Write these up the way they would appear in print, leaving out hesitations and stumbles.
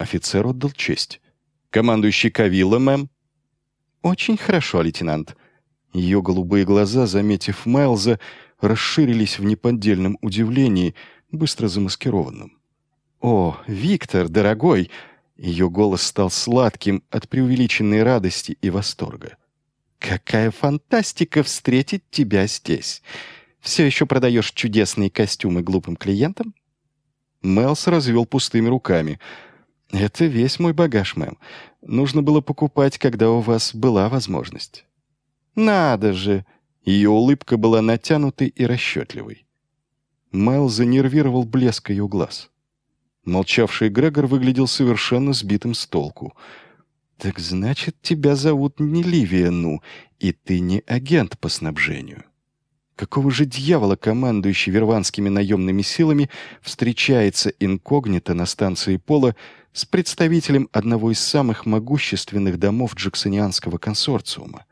Офицер отдал честь. «Командующий Кавилла, мэм». «Очень хорошо, лейтенант». Ее голубые глаза, заметив Майлза, расширились в неподдельном удивлении, быстро замаскированном. «О, Виктор, дорогой!» Ее голос стал сладким от преувеличенной радости и восторга. «Какая фантастика встретить тебя здесь! Все еще продаешь чудесные костюмы глупым клиентам?» Майлз развел пустыми руками. «Это весь мой багаж, мэм. Нужно было покупать, когда у вас была возможность». «Надо же!» Ее улыбка была натянутой и расчетливой. Майлз занервировал блеск ее глаз. Молчавший Грегор выглядел совершенно сбитым с толку. «Так значит, тебя зовут не Ливия, ну, и ты не агент по снабжению. Какого же дьявола командующий верванскими наемными силами встречается инкогнито на станции Пола с представителем одного из самых могущественных домов джексонианского консорциума?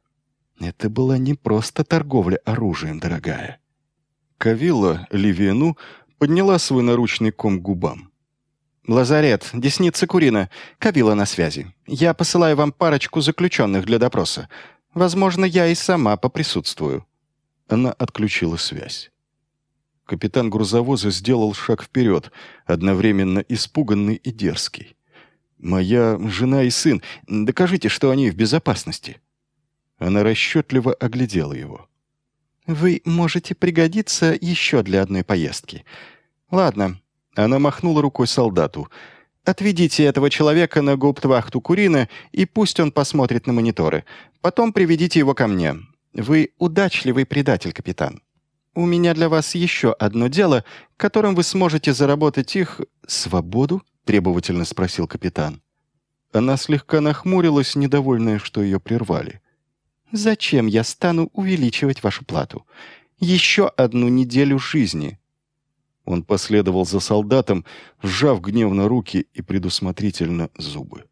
Это была не просто торговля оружием, дорогая». Кавилла Ливиену подняла свой наручный ком к губам. «Лазарет, десница Курина, Кавилла на связи. Я посылаю вам парочку заключенных для допроса. Возможно, я и сама поприсутствую». Она отключила связь. Капитан грузовоза сделал шаг вперед, одновременно испуганный и дерзкий. «Моя жена и сын, докажите, что они в безопасности». Она расчетливо оглядела его. «Вы можете пригодиться еще для одной поездки. Ладно». Она махнула рукой солдату. «Отведите этого человека на гауптвахту Курина, и пусть он посмотрит на мониторы. Потом приведите его ко мне. Вы удачливый предатель, капитан. У меня для вас еще одно дело, которым вы сможете заработать их...» «Свободу?» — требовательно спросил капитан. Она слегка нахмурилась, недовольная, что ее прервали. «Зачем я стану увеличивать вашу плату? Еще одну неделю жизни». Он последовал за солдатом, сжав гневно руки и предусмотрительно зубы.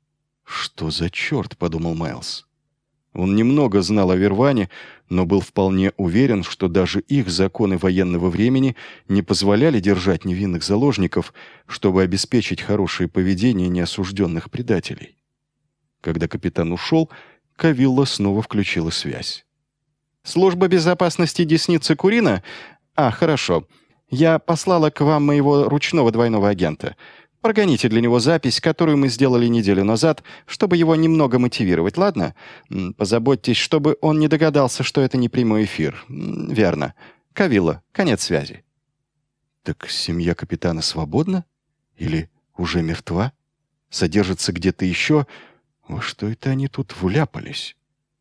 «Что за черт?» — подумал Майлз. Он немного знал о Верване, но был вполне уверен, что даже их законы военного времени не позволяли держать невинных заложников, чтобы обеспечить хорошее поведение неосужденных предателей. Когда капитан ушел, Кавилла снова включила связь. «Служба безопасности десницы Курина? Хорошо. Я послала к вам моего ручного двойного агента. Прогоните для него запись, которую мы сделали неделю назад, чтобы его немного мотивировать, ладно? Позаботьтесь, чтобы он не догадался, что это не прямой эфир. Верно. Кавилла, конец связи». «Так семья капитана свободна? Или уже мертва? Содержится где-то еще? Во что это они тут вляпались?»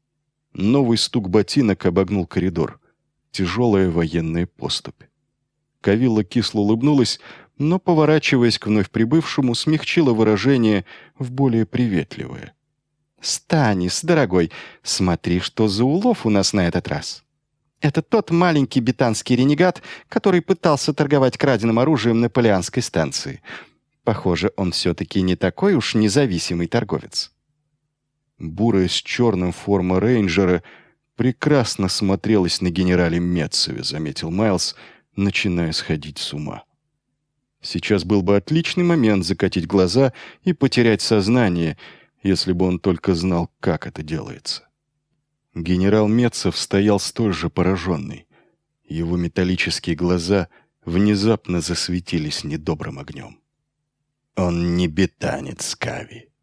Новый стук ботинок обогнул коридор. Тяжелая военная поступь. Кавилла кисло улыбнулась, но, поворачиваясь к вновь прибывшему, смягчила выражение в более приветливое. «Станис, дорогой, смотри, что за улов у нас на этот раз. Это тот маленький бетанский ренегат, который пытался торговать краденым оружием на Полианской станции. Похоже, он все-таки не такой уж независимый торговец». Бурая с черным форма рейнджера прекрасно смотрелась на генерале Метцеве, заметил Майлз, начиная сходить с ума. Сейчас был бы отличный момент закатить глаза и потерять сознание, если бы он только знал, как это делается. Генерал Метцев стоял столь же пораженный. Его металлические глаза внезапно засветились недобрым огнем. «Он не бетанец, Кави.